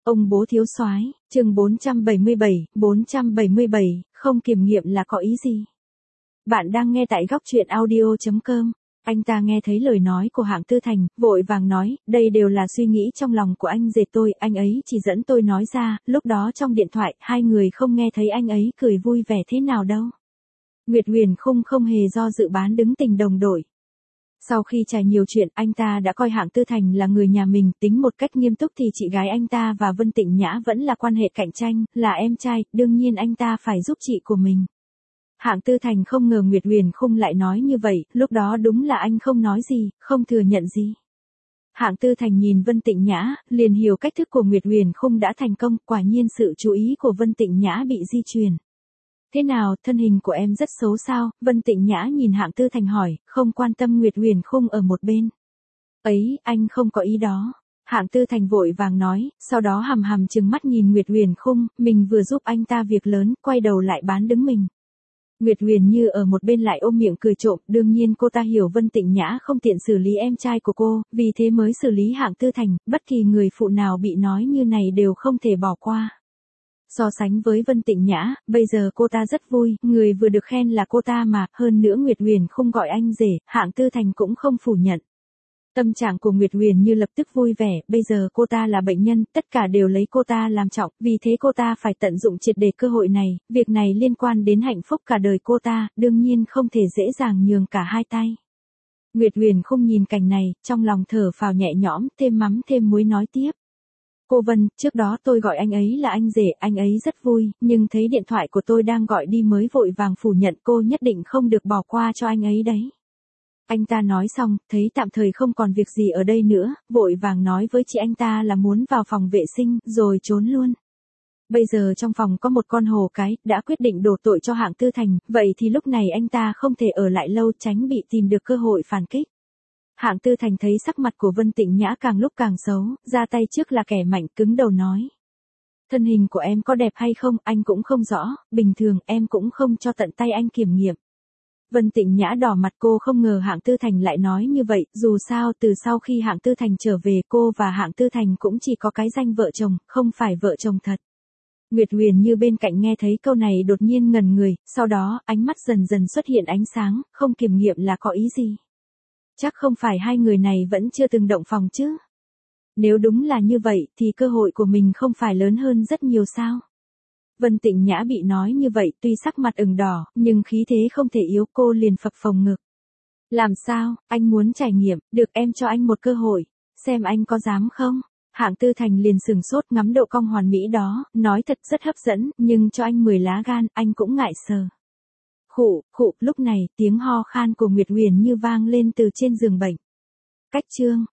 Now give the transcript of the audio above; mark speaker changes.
Speaker 1: Ông bố thiếu soái, chương 477, không kiểm nghiệm là có ý gì? Bạn đang nghe tại góc truyện audio.com. Anh ta nghe thấy lời nói của Hạng Tư Thành, vội vàng nói, đây đều là suy nghĩ trong lòng của anh rể tôi, anh ấy chỉ dẫn tôi nói ra, lúc đó trong điện thoại, hai người không nghe thấy anh ấy cười vui vẻ thế nào đâu. Nguyệt Huyền Khung không hề do dự bán đứng tình đồng đội. Sau khi trải nhiều chuyện, anh ta đã coi Hạng Tư Thành là người nhà mình, tính một cách nghiêm túc thì chị gái anh ta và Vân Tịnh Nhã vẫn là quan hệ cạnh tranh, là em trai, đương nhiên anh ta phải giúp chị của mình. Hạng Tư Thành không ngờ Nguyệt Huyền Khung lại nói như vậy, lúc đó đúng là anh không nói gì, không thừa nhận gì. Hạng Tư Thành nhìn Vân Tịnh Nhã, liền hiểu cách thức của Nguyệt Huyền Khung đã thành công, quả nhiên sự chú ý của Vân Tịnh Nhã bị di truyền. Thế nào, thân hình của em rất xấu sao? Vân Tịnh Nhã nhìn Hạng Tư Thành hỏi, không quan tâm Nguyệt Huyền Khung ở một bên. Ấy, anh không có ý đó. Hạng Tư Thành vội vàng nói, sau đó hằm hằm trừng mắt nhìn Nguyệt Huyền Khung, mình vừa giúp anh ta việc lớn, quay đầu lại bán đứng mình. Nguyệt Huyền Như ở một bên lại ôm miệng cười trộm, đương nhiên cô ta hiểu Vân Tịnh Nhã không tiện xử lý em trai của cô, vì thế mới xử lý Hạng Tư Thành, bất kỳ người phụ nào bị nói như này đều không thể bỏ qua. So sánh với Vân Tịnh Nhã, bây giờ cô ta rất vui, người vừa được khen là cô ta mà, hơn nữa Nguyệt Huyền không gọi anh rể, Hạng Tư Thành cũng không phủ nhận. Tâm trạng của Nguyệt Huyền Như lập tức vui vẻ, bây giờ cô ta là bệnh nhân, tất cả đều lấy cô ta làm trọng, vì thế cô ta phải tận dụng triệt để cơ hội này, việc này liên quan đến hạnh phúc cả đời cô ta, đương nhiên không thể dễ dàng nhường cả hai tay. Nguyệt Huyền không nhìn cảnh này, trong lòng thở phào nhẹ nhõm, thêm mắm thêm muối nói tiếp. Cô Vân, trước đó tôi gọi anh ấy là anh rể, anh ấy rất vui, nhưng thấy điện thoại của tôi đang gọi đi mới vội vàng phủ nhận, cô nhất định không được bỏ qua cho anh ấy đấy. Anh ta nói xong, thấy tạm thời không còn việc gì ở đây nữa, vội vàng nói với chị anh ta là muốn vào phòng vệ sinh, rồi trốn luôn. Bây giờ trong phòng có một con hổ cái, đã quyết định đổ tội cho Hạng Tư Thành, vậy thì lúc này anh ta không thể ở lại lâu tránh bị tìm được cơ hội phản kích. Hạng Tư Thành thấy sắc mặt của Vân Tịnh Nhã càng lúc càng xấu, ra tay trước là kẻ mạnh, cứng đầu nói. Thân hình của em có đẹp hay không, anh cũng không rõ, bình thường em cũng không cho tận tay anh kiểm nghiệm. Vân Tịnh Nhã đỏ mặt, cô không ngờ Hạng Tư Thành lại nói như vậy, dù sao từ sau khi Hạng Tư Thành trở về cô và Hạng Tư Thành cũng chỉ có cái danh vợ chồng, không phải vợ chồng thật. Nguyệt Huyền Như bên cạnh nghe thấy câu này đột nhiên ngẩn người, sau đó ánh mắt dần dần xuất hiện ánh sáng, không kiểm nghiệm là có ý gì. Chắc không phải hai người này vẫn chưa từng động phòng chứ. Nếu đúng là như vậy thì cơ hội của mình không phải lớn hơn rất nhiều sao. Vân Tịnh Nhã bị nói như vậy tuy sắc mặt ửng đỏ, nhưng khí thế không thể yếu, cô liền phập phồng ngực. Làm sao, anh muốn trải nghiệm, được em cho anh một cơ hội, xem anh có dám không? Hạng Tư Thành liền sừng sốt ngắm độ cong hoàn mỹ đó, nói thật rất hấp dẫn, nhưng cho anh 10 lá gan, anh cũng ngại sờ. Khụ, lúc này, tiếng ho khan của Nguyệt Huyền Như vang lên từ trên giường bệnh. Cách chương